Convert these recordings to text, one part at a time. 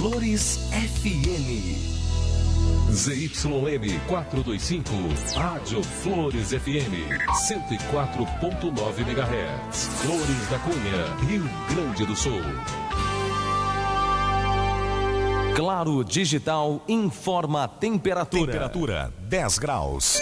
Flores FM. ZYM 425, Rádio Flores FM, 104.9 MHz, Flores da Cunha, Rio Grande do Sul. Claro Digital informa a temperatura. Temperatura 10 graus.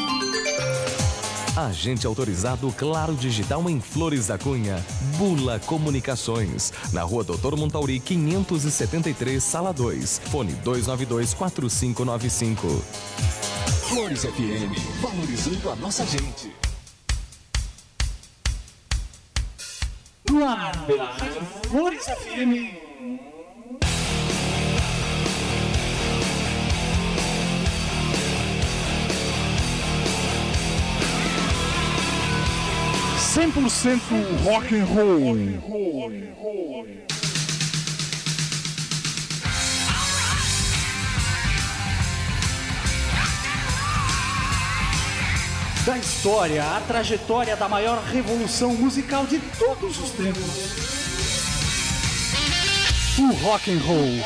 Agente autorizado Claro Digital em Flores da Cunha, Bula Comunicações, na Rua Doutor Montauri 573, Sala 2, fone 292-4595. Flores FM, valorizando a nossa gente. No ar pela Rádio Flores FM. Rock and roll. Da história, a trajetória da maior revolução musical de todos os tempos. O rock and roll.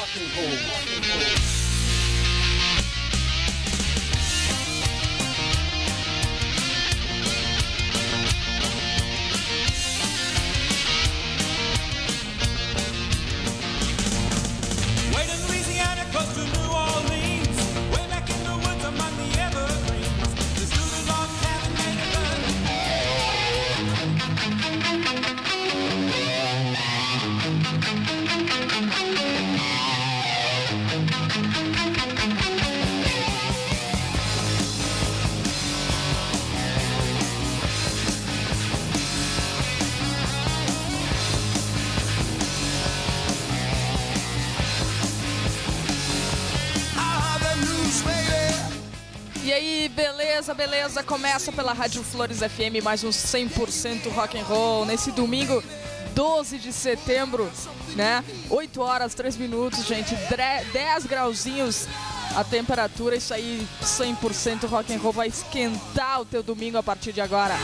Beleza, começa pela Rádio Flores FM, mais um 100% rock and roll, nesse domingo 12 de setembro, né, 8 horas, 3 minutos, gente, 10 grauzinhos a temperatura, isso aí, 100% rock and roll, vai esquentar o teu domingo a partir de agora.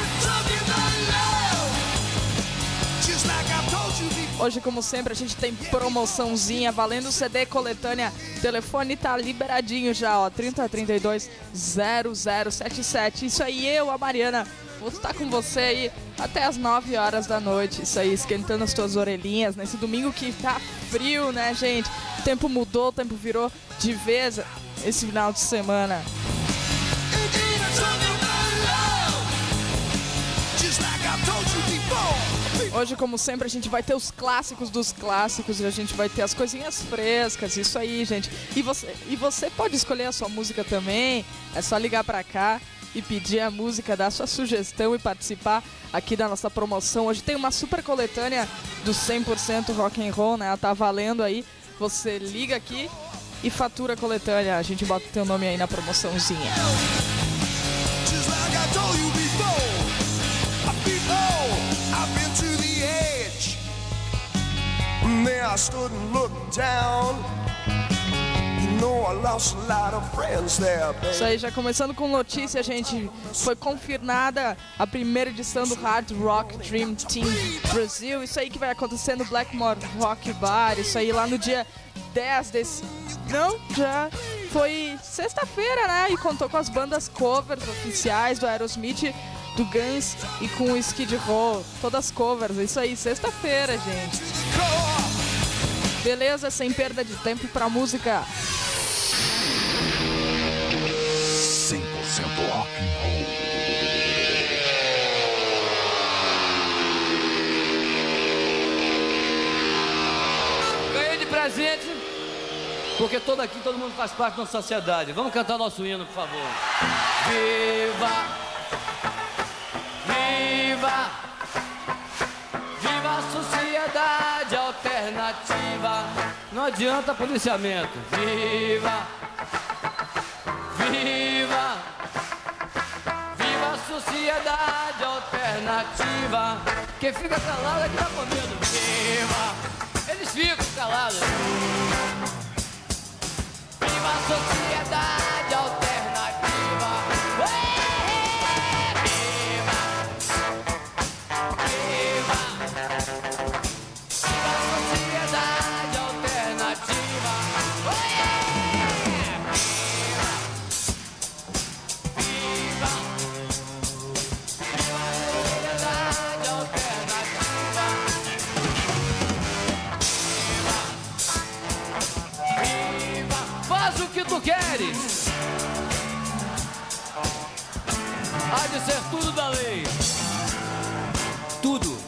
Hoje, como sempre, a gente tem promoçãozinha valendo CD coletânea. O telefone tá liberadinho já, ó, 3032-0077. Isso aí, eu, a Mariana, vou estar com você aí até as 9 horas da noite. Isso aí, esquentando as tuas orelhinhas nesse domingo que tá frio, né, gente? O tempo mudou, o tempo virou de vez esse final de semana. Hoje, como sempre, a gente vai ter os clássicos dos clássicos e a gente vai ter as coisinhas frescas, isso aí, gente. E você pode escolher a sua música também, é só ligar pra cá e pedir a música, dar a sua sugestão e participar aqui da nossa promoção. Hoje tem uma super coletânea do 100% rock and roll, né? Ela tá valendo aí, você liga aqui e fatura a coletânea, a gente bota o teu nome aí na promoçãozinha. There I stood and looked down. You know I lost a lot of friends there, baby. Isso aí, já começando com notícia, gente. Foi confirmada a primeira edição do Hard Rock Dream Team Brasil. Isso aí que vai acontecer no Blackmore Rock Bar. Isso aí lá no dia 10 desse... Não, já foi sexta-feira, né? E contou com as bandas covers oficiais do Aerosmith, do Guns e com o Skid Row. Todas covers. Isso aí, sexta-feira, gente. Beleza, sem perda de tempo pra música. 100% rock and roll. Ganhei de presente, porque todo mundo faz parte da nossa sociedade. Vamos cantar nosso hino, por favor. Viva! Viva! Viva a sociedade alternativa! Não adianta policiamento. Viva! Viva! Viva a sociedade alternativa! Quem fica calado é que tá com medo. Viva! Eles ficam calados. Viva a sociedade alternativa! Viva! Viva! Viva a sociedade alternativa! pode ser tudo da lei. Tudo.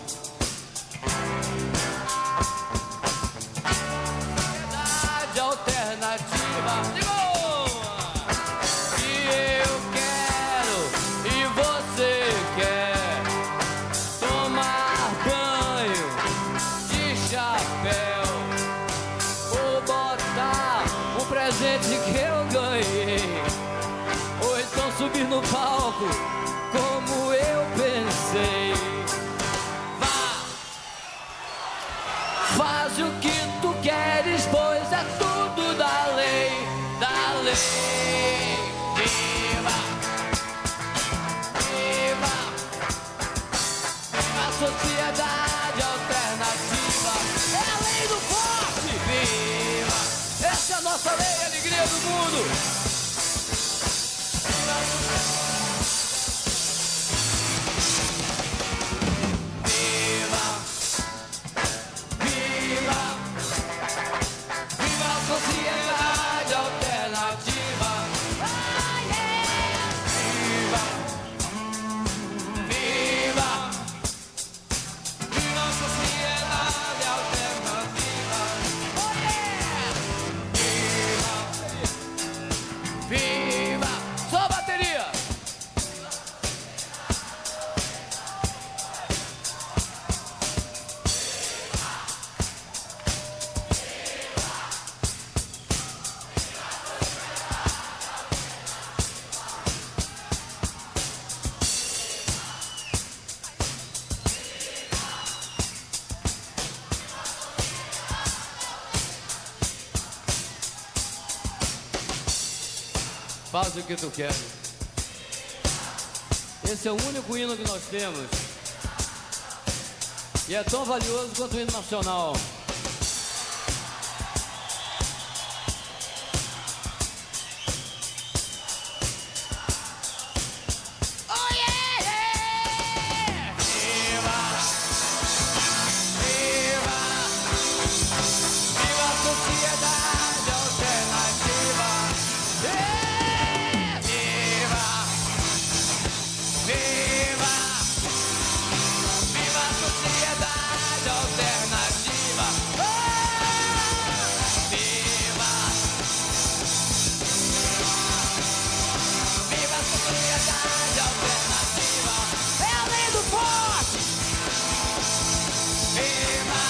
Sociedade alternativa. De boa! Que eu quero e você quer tomar banho de chapéu ou botar um presente que eu ganhei, ou então subir no palco como eu pensei. Vá, faz o que tu queres, pois é tudo da lei, da lei. Viva, viva, viva a sociedade alternativa. É a lei do forte. Viva, essa é a nossa lei, a alegria do mundo. Sociedade alternativa. Ah, yeah. Viva, viva, viva a sociedade alternativa. Oh, yeah. Viva, viva. Só a bateria. Faz o que tu queres. Esse é o único hino que nós temos. E é tão valioso quanto o hino nacional. Oh, yeah, yeah. Viva, viva, viva a sociedade alternativa. Yeah. Viva, viva a sociedade alternativa. Viva, viva a sociedade alternativa. É a lei do forte. Viva,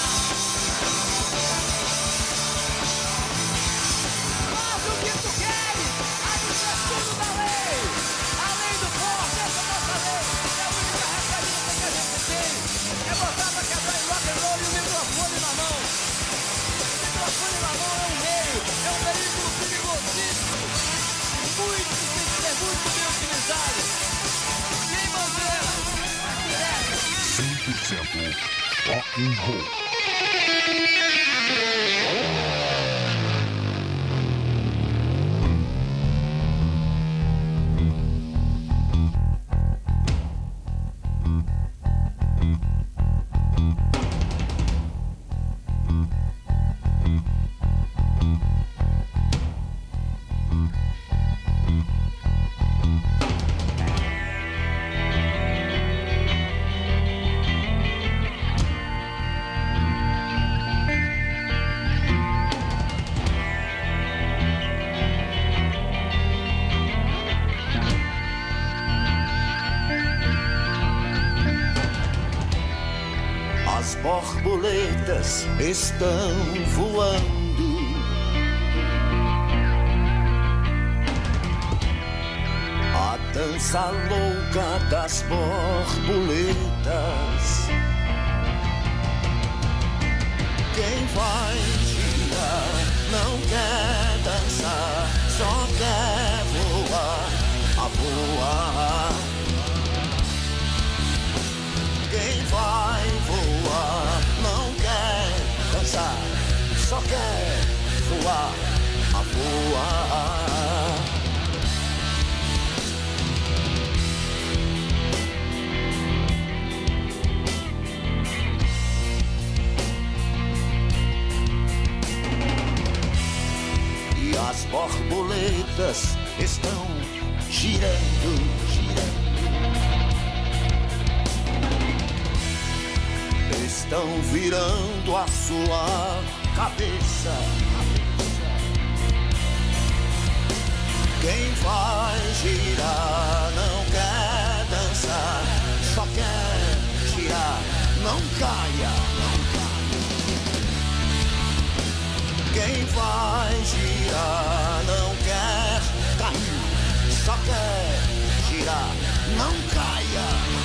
faz o que tu queres, a isso é tudo da lei. A lei do forte, essa é a nossa lei. É a única referência que a gente tem. É botar pra quebrar em rock and roll e o microfone na mão. O microfone na mão é um meio, é um veículo perigosíssimo. Muito, tem que ser muito bem utilizado. Sem bandeira, direto. 100% rock and roll. As borboletas estão voando. A dança louca das borboletas. Quem vai girar não quer dançar, só quer voar, a voar. Quem vai voar não quer dançar, só quer voar, a voar. E as borboletas estão girando, girando. estão virando a sua cabeça. Quem vai girar não quer dançar, só quer girar, não caia, não caia. Quem vai girar não quer cair, só quer girar, não caia.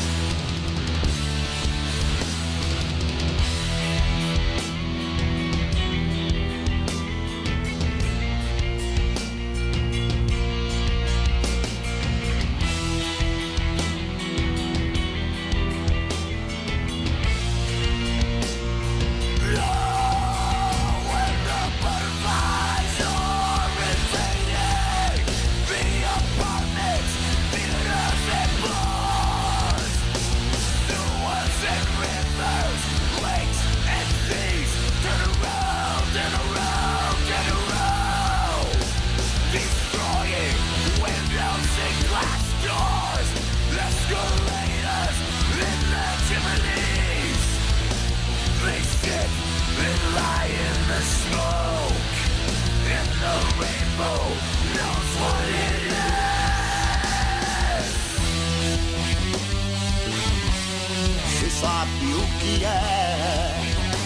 Sabe o que é?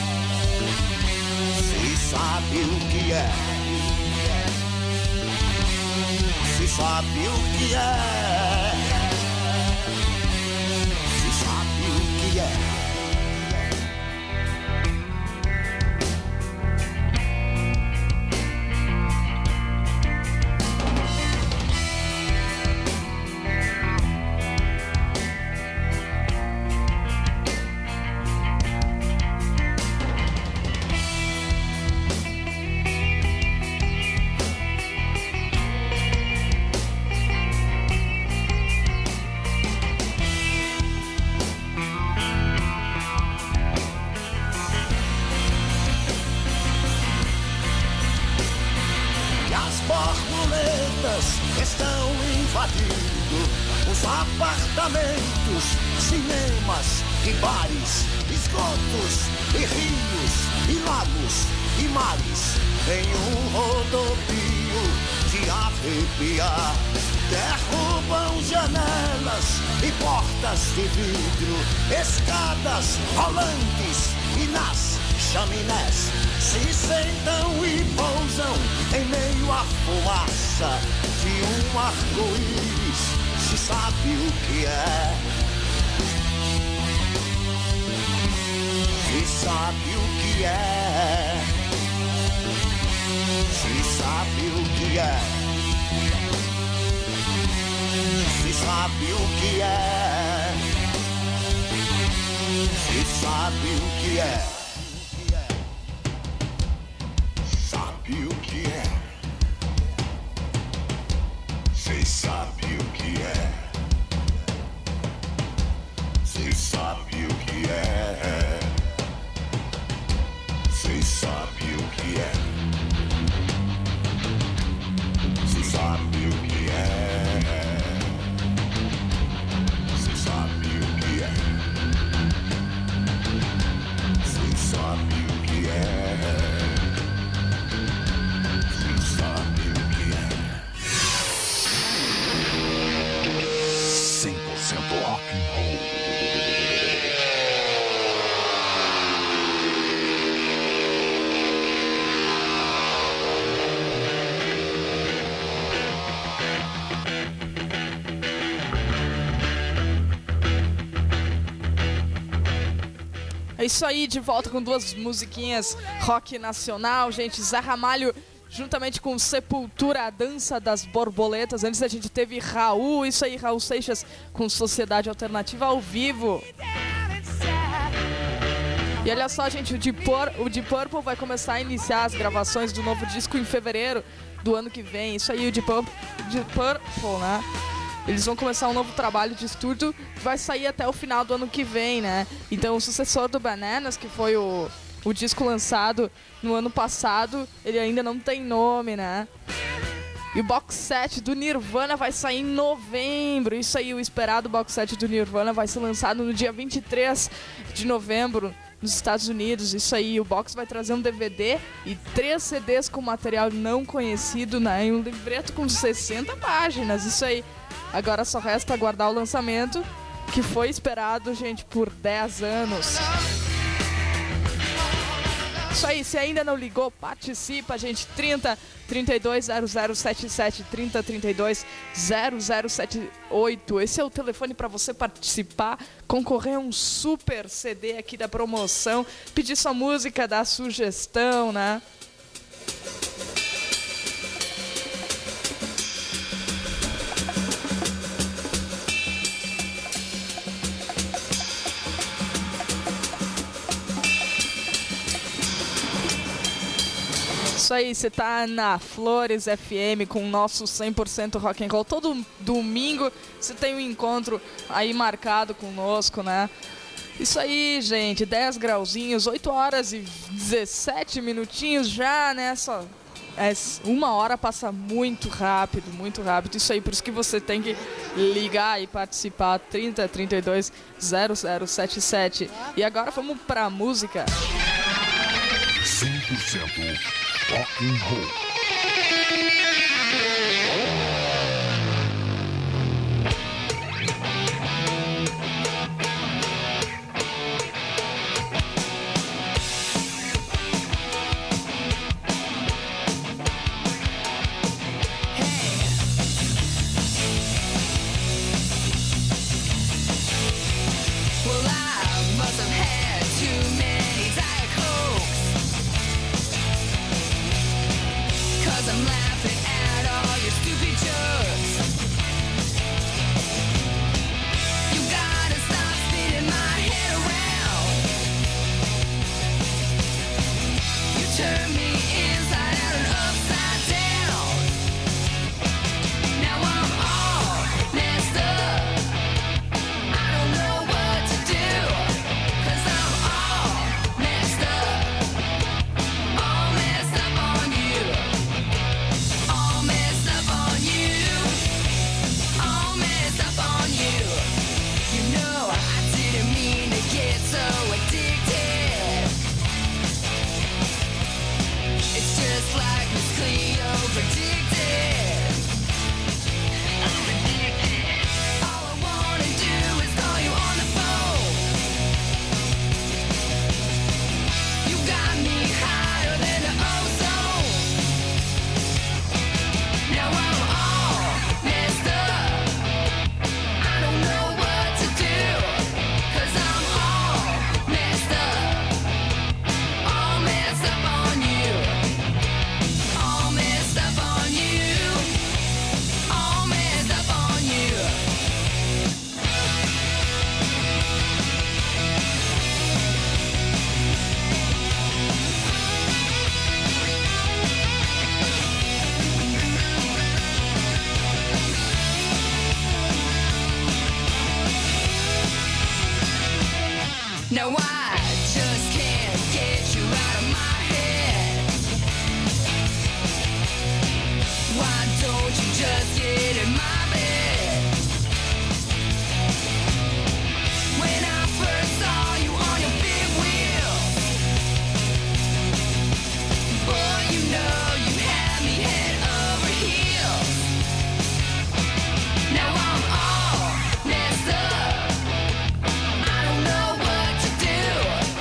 Se sabe o que é? Se sabe o que é? Se sabe o que é? Estão invadindo os apartamentos, cinemas e bares, esgotos e rios e lagos e mares, em um rodopio de arrepiar. Derrubam janelas e portas de vidro, escadas rolantes e nas chaminés se sentam e pousam em meio à fumaça de um arco-íris. Se sabe o que é? Se sabe o que é? Se sabe o que é? Se sabe o que é? Se sabe o que é? Sabe o que é? Cê sabe o que é? Cê sabe o que é? Cê sabe o que é? Cê sabe o que é? Cê sabe o que é? Cê sabe o que é? Rock and roll. É isso aí, de volta com duas musiquinhas rock nacional, gente. Zé Ramalho juntamente com Sepultura, a Dança das Borboletas. Antes a gente teve Raul, isso aí, Raul Seixas com Sociedade Alternativa ao vivo. E olha só, gente, o Deep Purple vai começar a iniciar as gravações do novo disco em fevereiro do ano que vem. Isso aí, o Deep Purple, né? Eles vão começar um novo trabalho de estúdio que vai sair até o final do ano que vem, né? Então o sucessor do Bananas, que foi o disco lançado no ano passado, ele ainda não tem nome, né? E o box set do Nirvana vai sair em novembro. Isso aí, o esperado box set do Nirvana vai ser lançado no dia 23 de novembro nos Estados Unidos. Isso aí, o box vai trazer um DVD e 3 CDs com material não conhecido, né? E um livreto com 60 páginas. Isso aí. Agora só resta aguardar o lançamento, que foi esperado, gente, por 10 anos. Isso aí, se ainda não ligou, participa, gente. 30 32 0077, 30 32 0078. Esse é o telefone para você participar, concorrer a um super CD aqui da promoção, pedir sua música, dar sugestão, né? Isso aí, você tá na Flores FM com o nosso 100% rock and roll. Todo domingo você tem um encontro aí marcado conosco, né? Isso aí, gente, 10 grauzinhos, 8 horas e 17 minutinhos já, né? Só uma hora passa muito rápido, muito rápido. Isso aí, por isso que você tem que ligar e participar. 30 32 0077. E agora vamos pra música. 100% rock and roll. No, I just can't get you out of my head. Why don't you just get in my bed? When I first saw you on your big wheel, boy, you know you had me head over heels. Now I'm all messed up. I don't know what to do,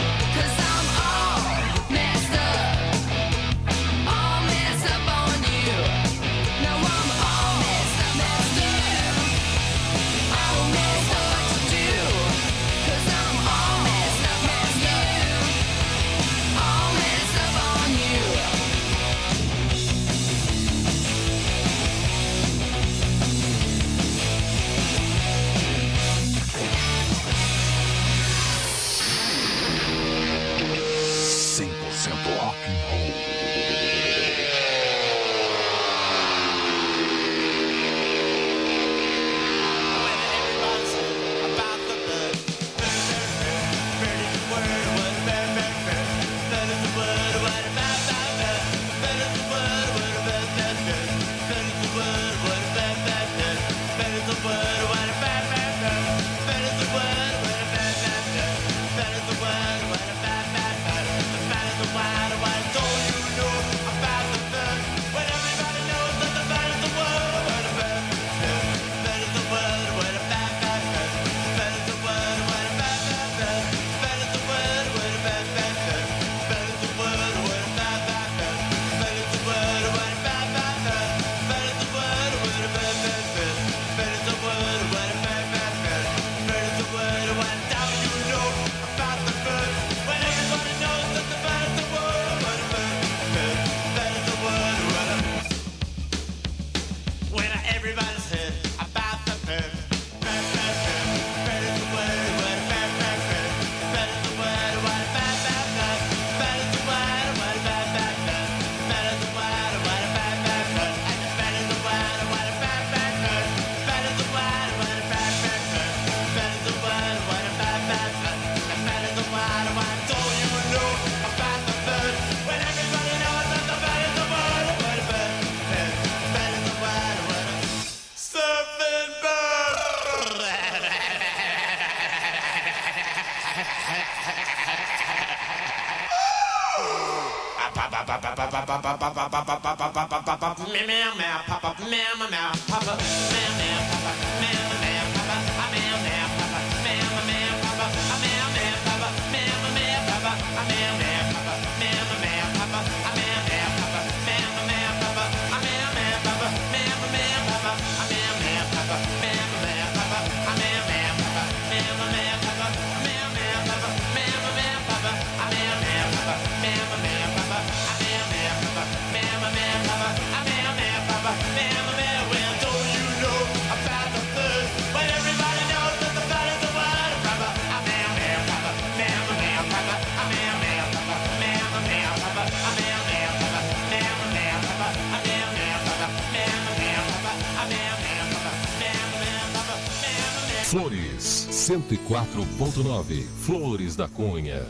Flores 104.9, Flores da Cunha.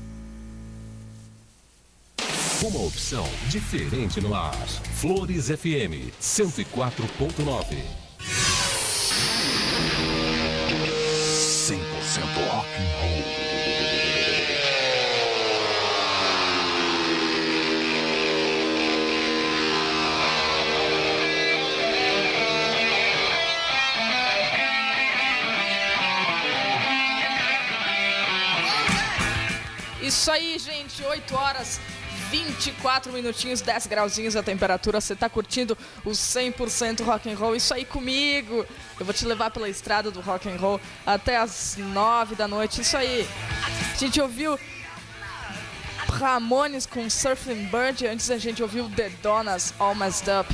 Uma opção diferente no ar. Flores FM 104.9. 100% rock and roll. Isso aí, gente, 8 horas 24 minutinhos, 10 grauzinhos a temperatura. Você tá curtindo o 100% rock and roll? Isso aí comigo. Eu vou te levar pela estrada do rock and roll até as 9 da noite. Isso aí. A gente ouviu Ramones com Surfing Bird. Antes a gente ouviu The Donnas, All Messed Up.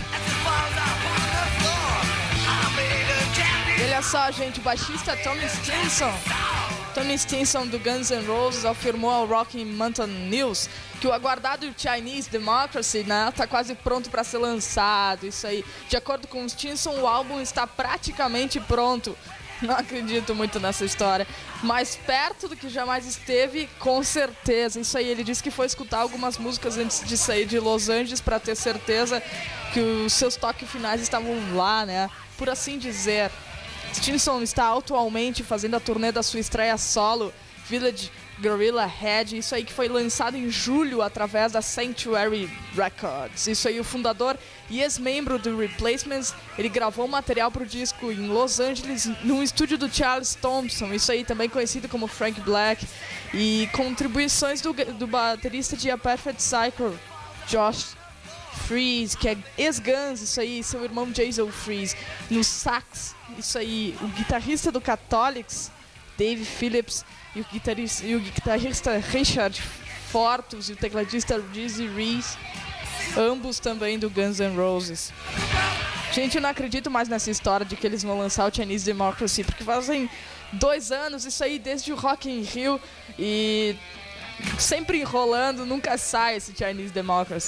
E olha só, gente, o baixista Tommy Stinson do Guns N' Roses afirmou ao Rocky Mountain News que o aguardado Chinese Democracy, né, tá quase pronto para ser lançado. Isso aí. De acordo com o Stinson, o álbum está praticamente pronto. Não acredito muito nessa história, mas perto do que jamais esteve, com certeza. Isso aí, ele disse que foi escutar algumas músicas antes de sair de Los Angeles para ter certeza que os seus toques finais estavam lá, né, por assim dizer. Stinson está atualmente fazendo a turnê da sua estreia solo, Village Gorilla Head, isso aí que foi lançado em julho através da Sanctuary Records. Isso aí, o fundador e ex-membro do Replacements, ele gravou material para o disco em Los Angeles, no estúdio do Charles Thompson, isso aí também conhecido como Frank Black, e contribuições do baterista de A Perfect Cycle, Josh Freese, que é ex-Guns, isso aí, seu irmão Jason Freese, no sax, isso aí, o guitarrista do Catholics, Dave Phillips, e o guitarrista Richard Fortus e o tecladista Dizzy Reese, ambos também do Guns N' Roses. Gente, eu não acredito mais nessa história de que eles vão lançar o Chinese Democracy, porque fazem 2 anos, isso aí, desde o Rock in Rio, e sempre enrolando, nunca sai esse Chinese Democracy.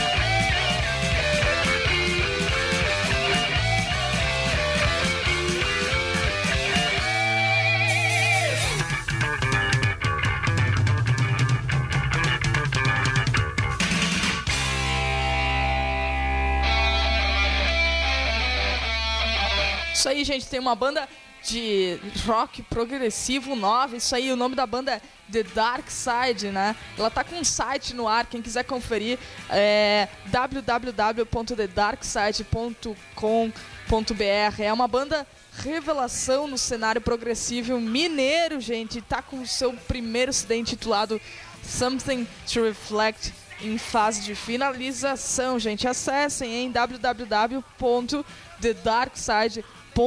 Isso aí, gente, tem uma banda de rock progressivo nova, isso aí, o nome da banda é The Dark Side, né? Ela tá com um site no ar, quem quiser conferir é www.thedarkside.com.br. É uma banda revelação no cenário progressivo mineiro, gente, tá com o seu primeiro CD intitulado Something to Reflect em fase de finalização, gente. Acessem em www.thedarkside.com.br.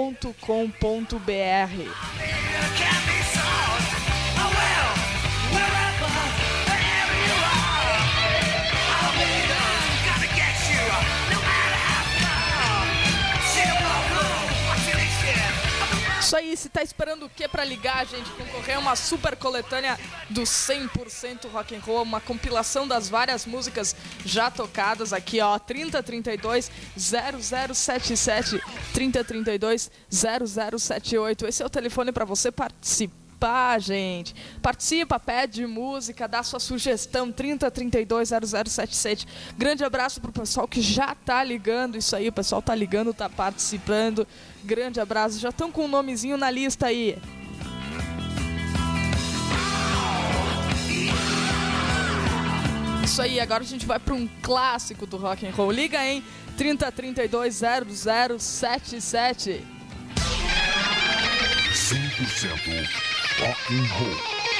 Isso aí, se tá esperando o que pra ligar, gente? Concorrer a uma super coletânea do 100% rock and roll, uma compilação das várias músicas já tocadas aqui, ó, 3032-0077, 3032-0078. Esse é o telefone pra você participar, gente. Participa, pede música, dá sua sugestão, 3032-0077. Grande abraço pro pessoal que já tá ligando, isso aí, o pessoal tá ligando, tá participando. Grande abraço, já estão com um nomezinho na lista aí. Isso aí, agora a gente vai para um clássico do rock and roll. Liga em 30320077. 100% rock and roll.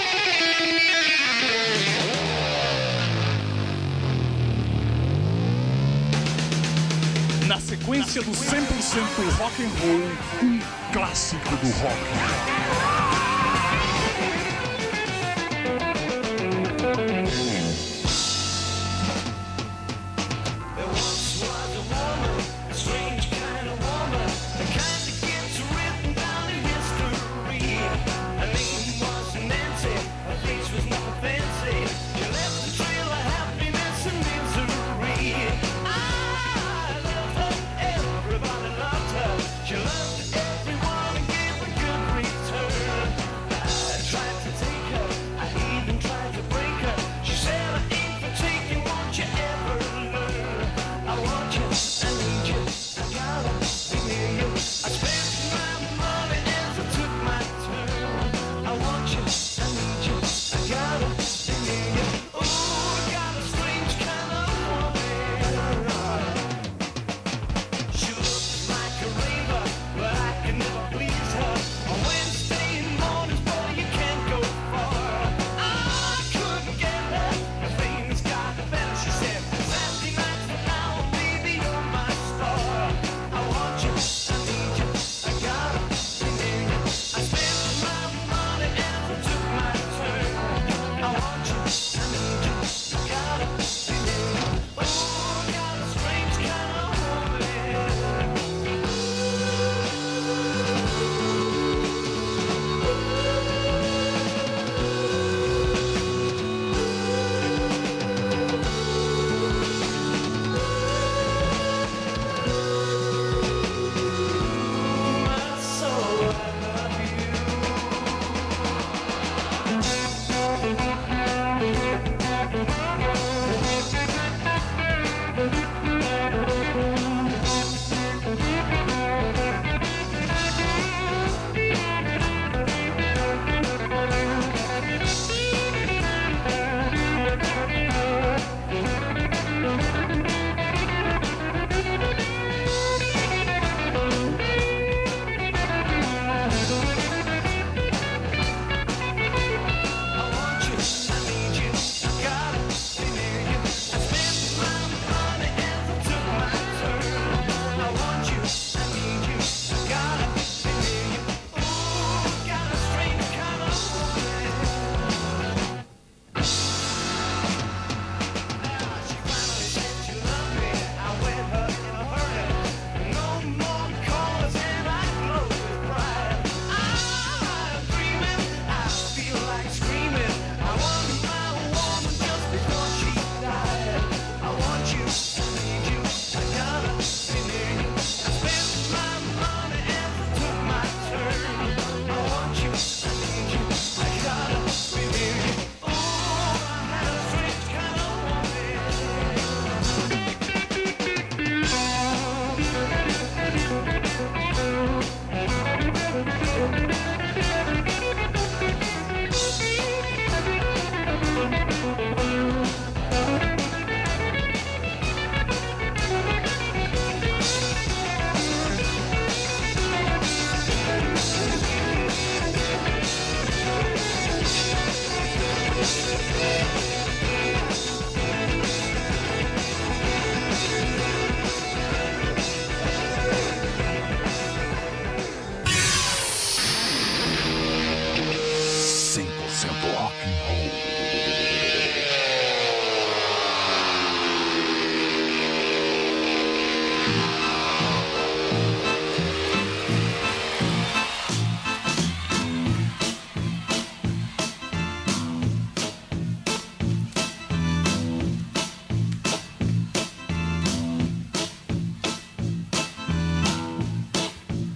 Na sequência do 100% rock and roll, um clássico do rock.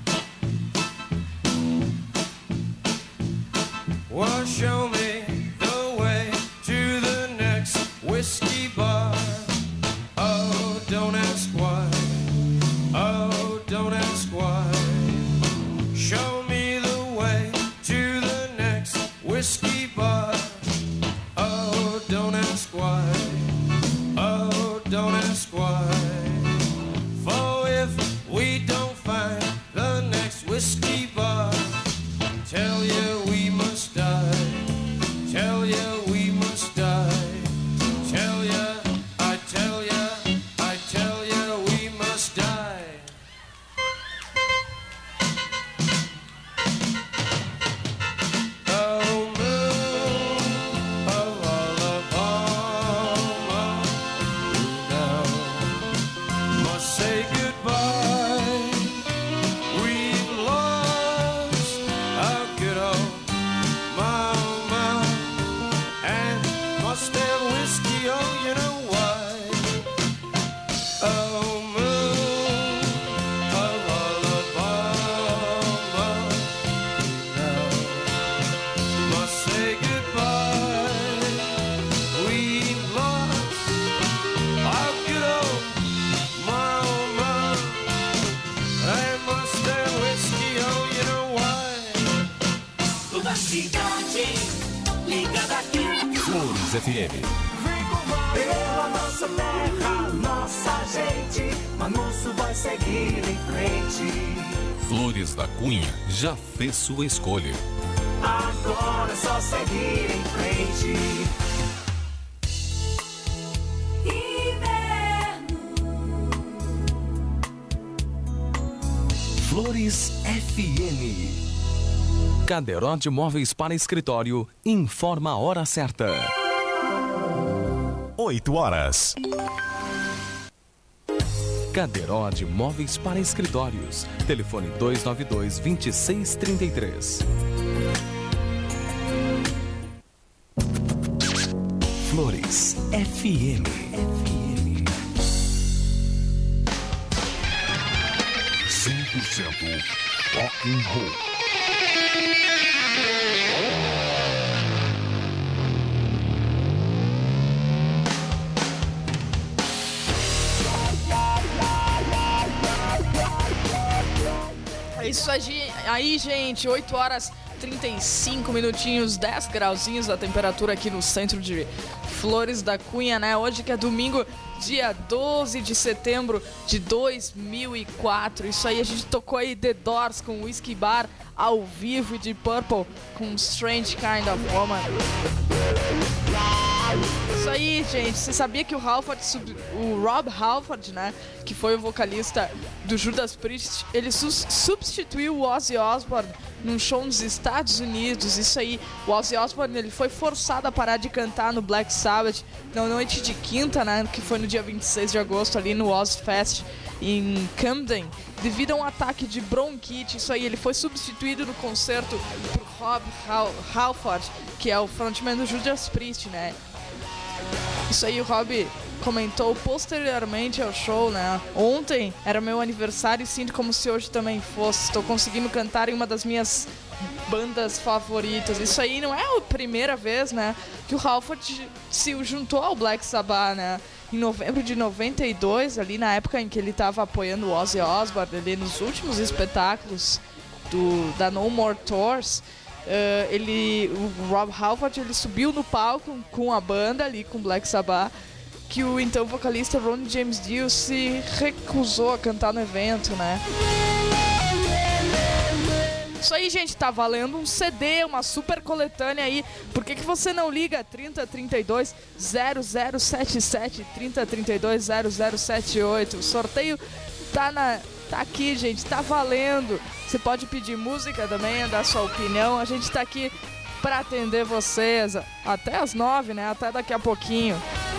Well, show me the FM. Pela nossa terra, nossa gente, Manúcio vai seguir em frente. Flores da Cunha já fez sua escolha. Agora é só seguir em frente. Flores FM. Caderote Móveis para Escritório informa a hora certa. 8 horas. Caderote Móveis para Escritórios. Telefone 292-2633. Flores FM. 100% rock and roll. É isso aí, gente. 8 horas 35 minutinhos, 10 grauzinhos a temperatura aqui no centro de Flores da Cunha, né? Hoje que é domingo, dia 12 de setembro de 2004. Isso aí, a gente tocou aí The Doors com Whiskey Bar ao vivo e de Purple com Strange Kind of Woman. Isso aí, gente. Você sabia que o Rob Halford, né, que foi o vocalista do Judas Priest, ele substituiu o Ozzy Osbourne num show nos Estados Unidos? Isso aí, o Ozzy Osbourne, ele foi forçado a parar de cantar no Black Sabbath na noite de quinta, né, que foi no dia 26 de agosto ali no Ozzfest em Camden, devido a um ataque de bronquite. Isso aí, ele foi substituído no concerto por Rob Halford, que é o frontman do Judas Priest, né? Isso aí, o Rob comentou posteriormente ao show, né? Ontem era meu aniversário e sinto como se hoje também fosse. Estou conseguindo cantar em uma das minhas bandas favoritas. Isso aí não é a primeira vez, né, que o Halford se juntou ao Black Sabbath, né? Em novembro de 92, ali na época em que ele estava apoiando o Ozzy Osbourne, ali nos últimos espetáculos da No More Tours, o Rob Halford, ele subiu no palco com a banda ali, com Black Sabbath, que o então vocalista Ronnie James Dio se recusou a cantar no evento, né? Isso aí, gente, tá valendo um CD, uma super coletânea aí. Por que você não liga 3032 0077, 3032 0078? O sorteio tá aqui, gente, tá valendo. Você pode pedir música também, dar sua opinião. A gente tá aqui pra atender vocês até as 9, né? Até daqui a pouquinho.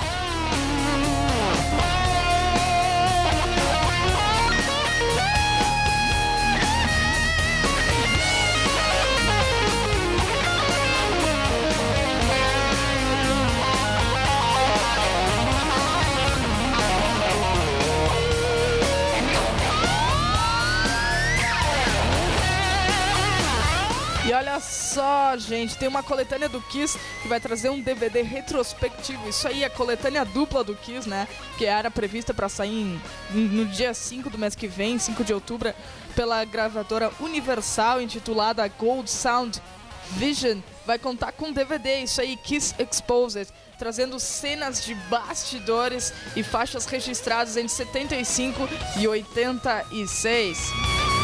E olha só, gente, tem uma coletânea do Kiss que vai trazer um DVD retrospectivo. Isso aí, a coletânea dupla do Kiss, né? Que era prevista para sair no dia 5 do mês que vem, 5 de outubro, pela gravadora Universal, intitulada Gold Sound Vision. Vai contar com DVD, isso aí, Kiss Exposed, trazendo cenas de bastidores e faixas registradas entre 75 e 86.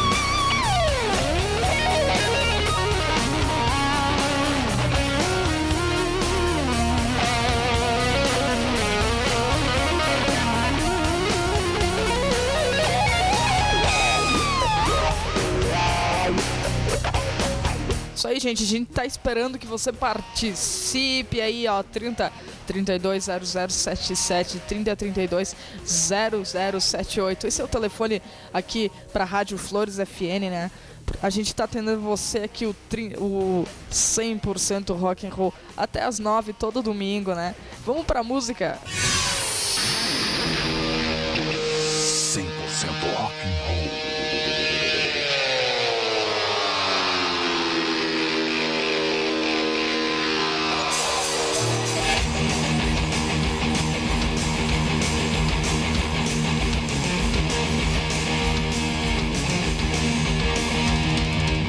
Isso aí, gente, a gente tá esperando que você participe aí, ó, 30320077, 30320078. Esse é o telefone aqui pra Rádio Flores FN, né? A gente tá atendendo você aqui, o 100% rock and roll, até as 9 todo domingo, né? Vamos pra música. 100% rock and roll.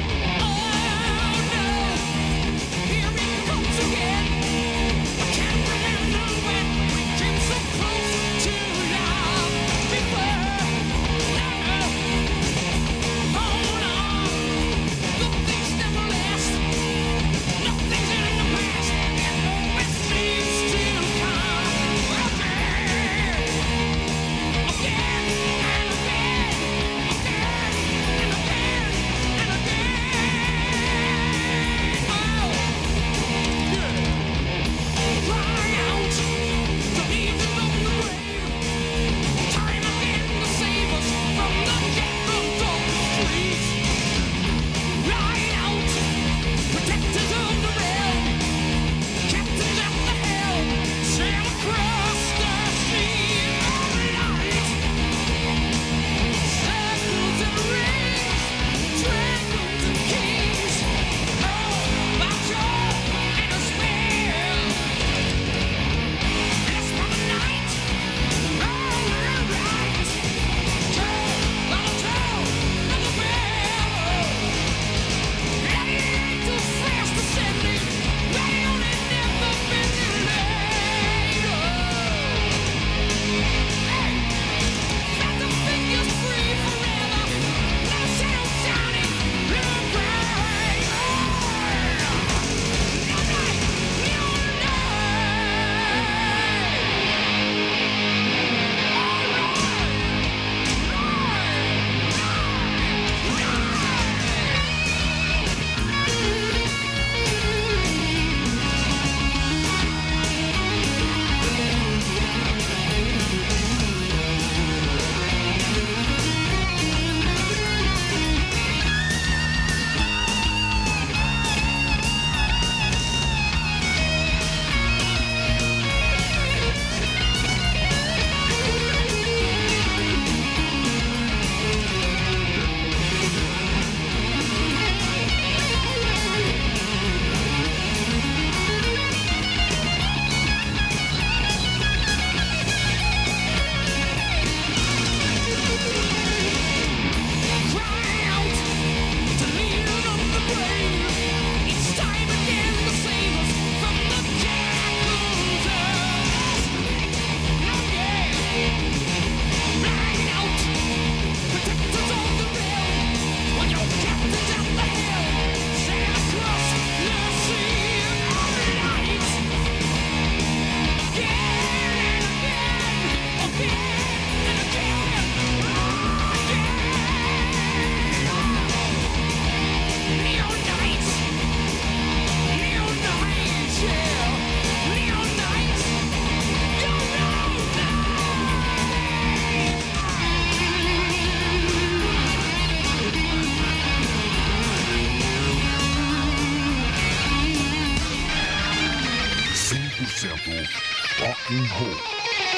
Here it comes again. I can't rock and roll.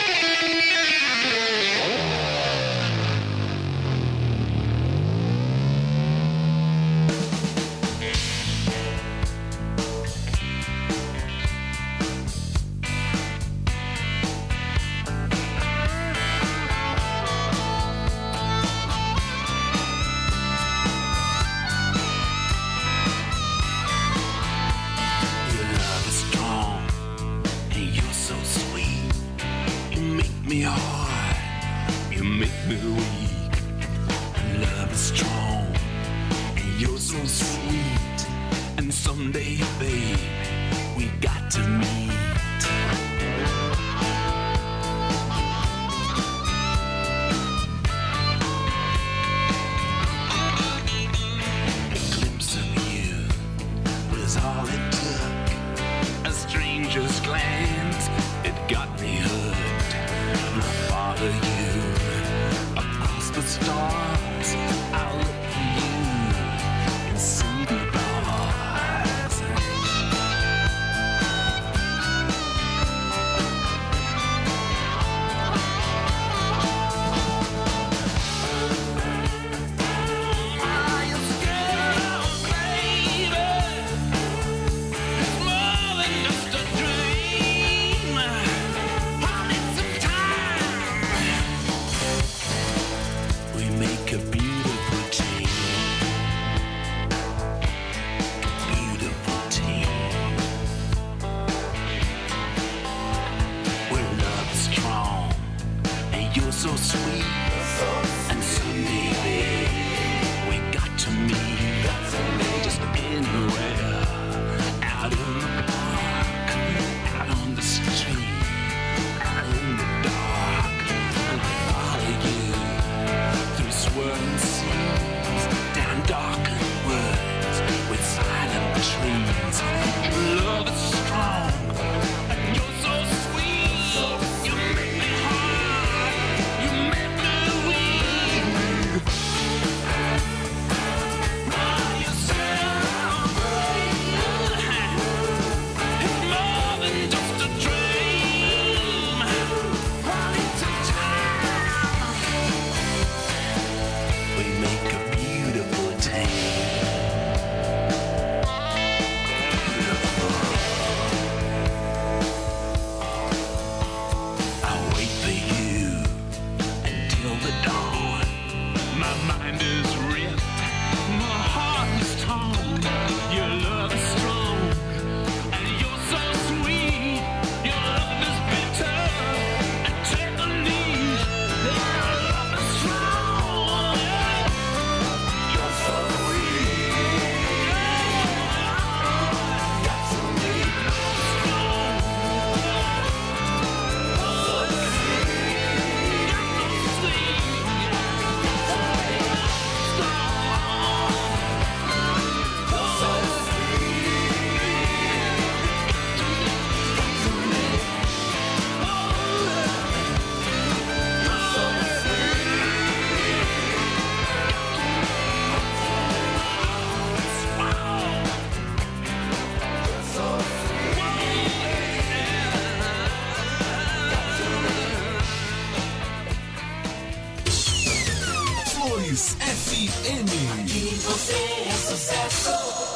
Flores FM. Aqui você é sucesso.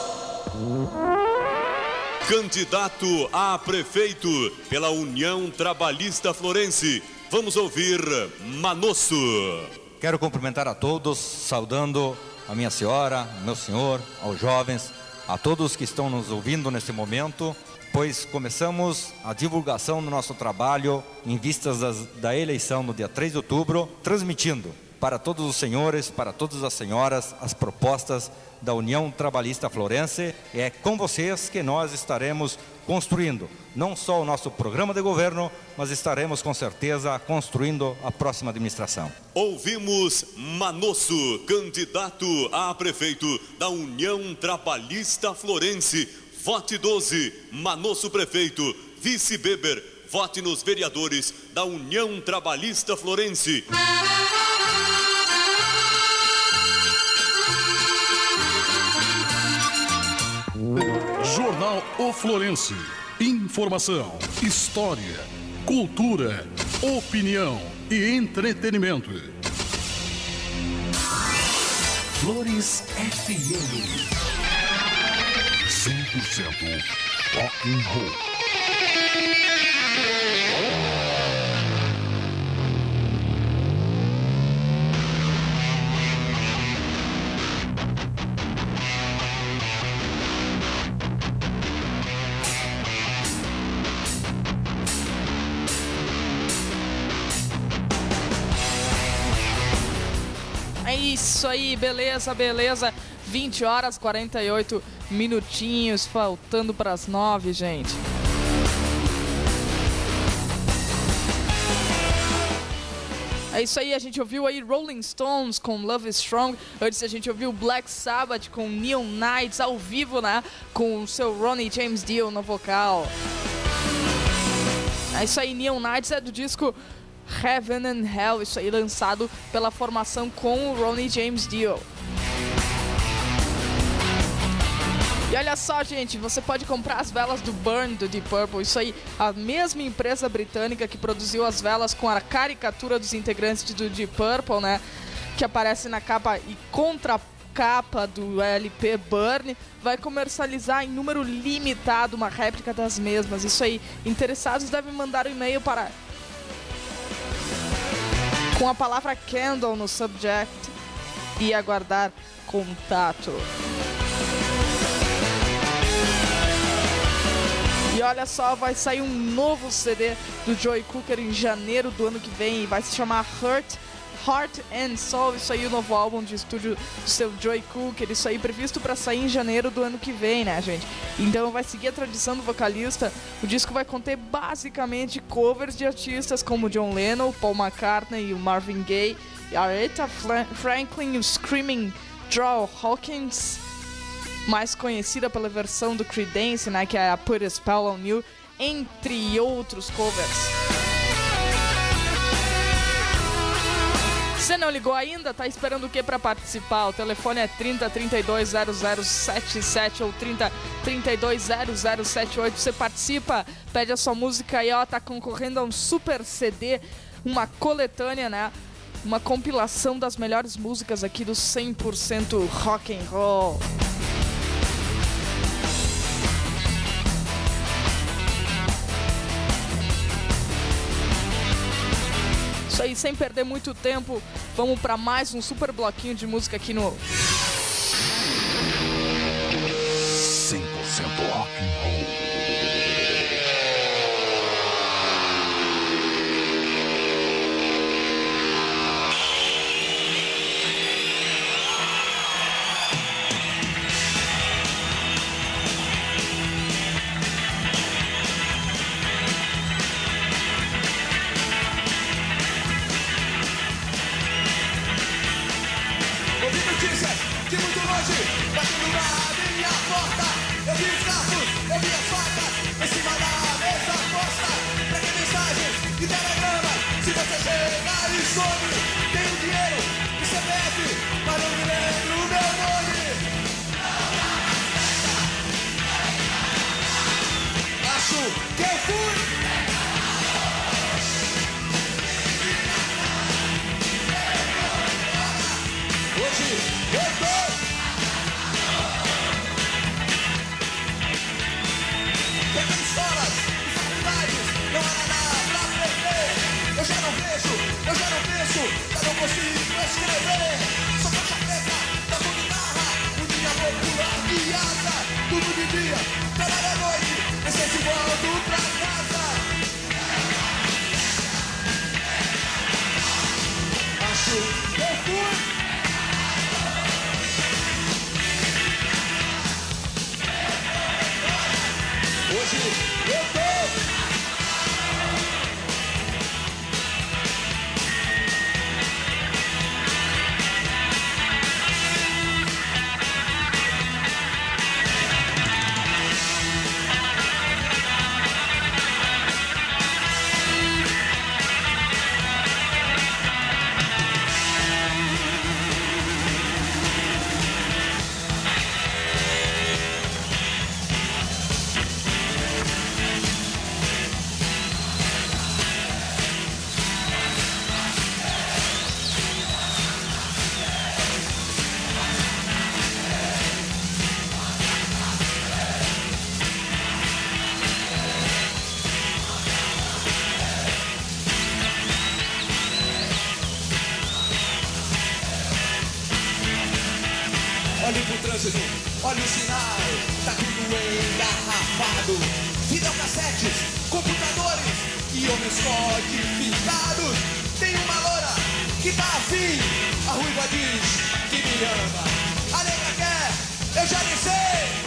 Candidato a prefeito pela União Trabalhista Florense. Vamos ouvir Manosso. Quero cumprimentar a todos, saudando a minha senhora, meu senhor, aos jovens, a todos que estão nos ouvindo nesse momento, pois começamos a divulgação do nosso trabalho em vistas da eleição no dia 3 de outubro, transmitindo para todos os senhores, para todas as senhoras, as propostas da União Trabalhista Florense. É com vocês que nós estaremos construindo não só o nosso programa de governo, mas estaremos com certeza construindo a próxima administração. Ouvimos Manosso, candidato a prefeito da União Trabalhista Florense. Vote 12, Manosso prefeito. Vice Beber, vote nos vereadores da União Trabalhista Florense. Jornal O Florense. Informação, história, cultura, opinião e entretenimento. Flores FM. 100% rock and roll. É isso aí, beleza, beleza. 20 horas, 48 minutinhos, faltando para as 9, gente. É isso aí, a gente ouviu aí Rolling Stones com Love is Strong. Antes a gente ouviu Black Sabbath com Neon Knights ao vivo, né? Com o seu Ronnie James Dio no vocal. É isso aí, Neon Knights é do disco Heaven and Hell, isso aí lançado pela formação com o Ronnie James Dio. E olha só, gente, você pode comprar as velas do Burn do Deep Purple. Isso aí, a mesma empresa britânica que produziu as velas com a caricatura dos integrantes do Deep Purple, né? Que aparece na capa e contracapa do LP Burn, vai comercializar em número limitado uma réplica das mesmas. Isso aí, interessados devem mandar um e-mail para com a palavra Candle no subject e aguardar contato. E olha só, vai sair um novo CD do Joey Cooker em janeiro do ano que vem e vai se chamar Heart and Soul. Isso aí, o novo álbum de estúdio do seu Joey Cooker. Isso aí previsto para sair em janeiro do ano que vem, né, gente? Então vai seguir a tradição do vocalista. O disco vai conter basicamente covers de artistas como John Lennon, Paul McCartney e o Marvin Gaye, a Aretha Franklin e o Screaming Joe Hawkins, mais conhecida pela versão do Creedence, né, que é a Put a Spell on You, entre outros covers. Você não ligou ainda? Tá esperando o que para participar? O telefone é 30 32 0077 ou 30 32 0078. Você participa, pede a sua música aí, ó, tá concorrendo a um super CD, uma coletânea, né? Uma compilação das melhores músicas aqui do 100% rock and roll. Isso aí, sem perder muito tempo, vamos para mais um super bloquinho de música aqui no 100% rock and roll. De muito longe, batendo na minha porta. Eu vi os carros, eu vi as facas em cima da mesa posta. Pra que mensagens e telegramas? Se você chega e some, tenho dinheiro e CPF, mas não me lembro o meu nome. Acho que eu fui. Hoje eu tô pegando escolas. trânsito, olha o sinal, tá tudo engarrafado. Videocassetes, computadores e homens codificados. Tem uma loura que tá afim, a ruiva diz que me ama. A negra quer, eu já nem sei.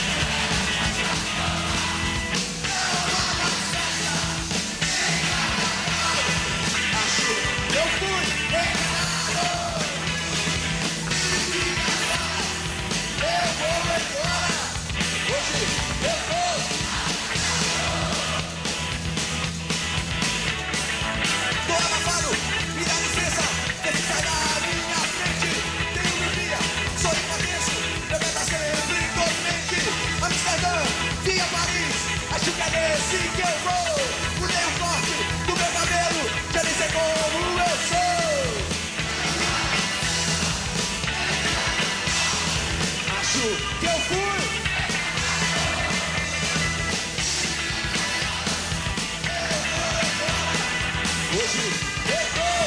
Acho que eu fui enganado. Eu vou embora. Hoje eu vou. Tô abafado, me dá licença, deixa eu sair da minha frente. Tenho bebida, sou incabeço, eu bebo sempre dormente. Amsterdã, via Paris, acho que é nesse que eu vou. Mudei o corte do meu cabelo, já nem sei como eu sou. Acho que eu fui. Hoje eu vou.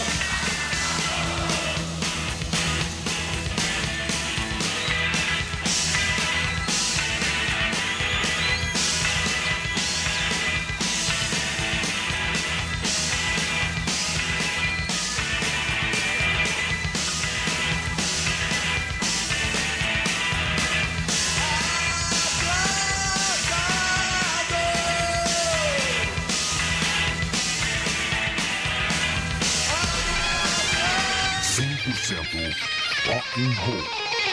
Rock and Roll.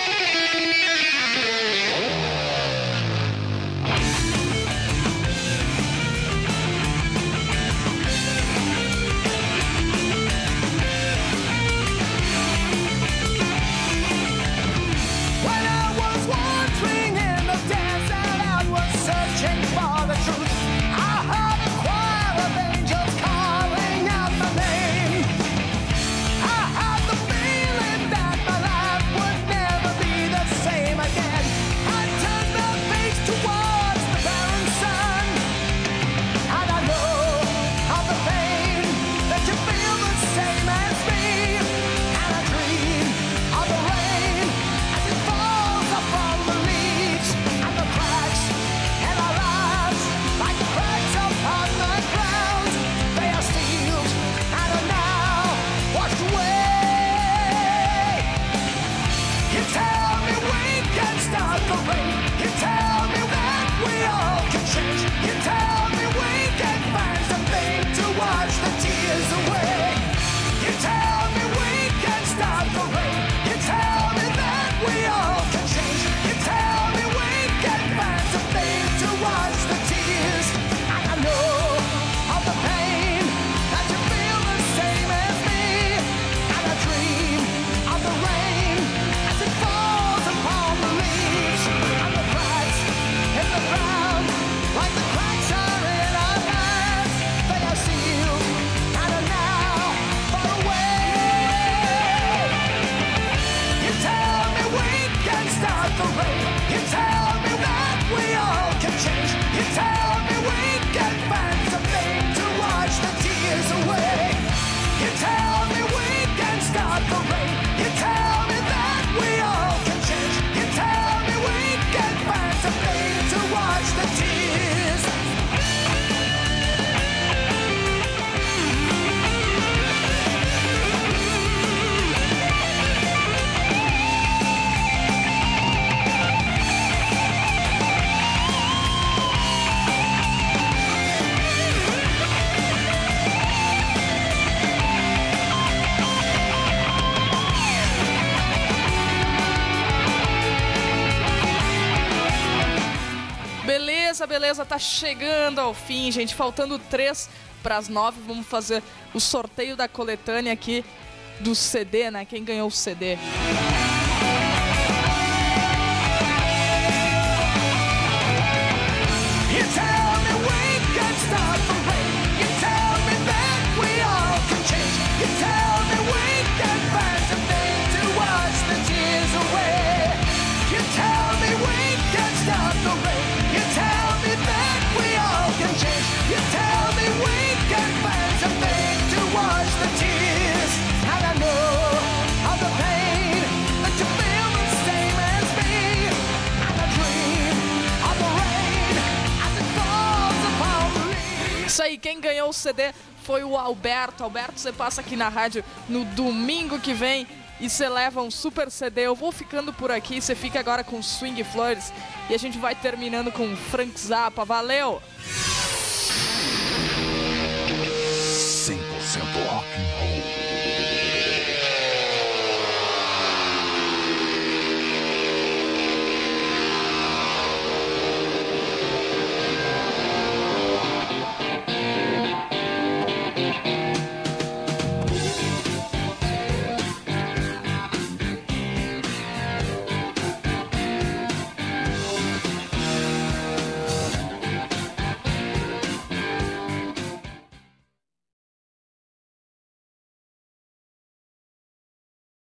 When I was wandering in the desert, I was searching for the truth. I heard a choir of angels calling out my name. I had the feeling that my life would never be the same again. I turned my face towards the barren sun, and I know of the pain that you feel the same as me. And I dream of the rain as it falls upon the leaves and the cracks in our lives, like the cracks upon the ground. They are sealed and are now washed away. You tell me we can stop the rain. You tell me that we all can change. You tell me we can find something to wash the tears away. You tell me we can stop the rain. You tell me that we all can change. You tell me we can find something to wash the tears. And I know of the pain that you feel the same as me. And I dream of the rain as it falls upon the leaves and the cracks in the ground, like the cracks are in our lives. They are sealed and are now far away. You tell me we can stop the rain. You tell me that we all can change. You tell me we can find something to wash the tears away. You tell me we can stop the rain. You tell me that we all can change. You tell me we can find something to wash the tears. Beleza, tá chegando ao fim, gente. Faltando 3 para as 9, vamos fazer o sorteio da coletânea aqui do CD, né? Quem ganhou o CD? You tell me we can stop the rain. You tell me that we all can change. You tell me we can find something to wash the tears away. You tell me we can stop the rain. You tell me that we all can change. You tell me we can find something to wash the tears. And I know of the pain Isso aí, quem ganhou o CD foi o Alberto. Alberto, você passa aqui na rádio no domingo que vem e você leva um super CD. Eu vou ficando por aqui, você fica agora com Swing Flores e a gente vai terminando com Frank Zappa. Valeu!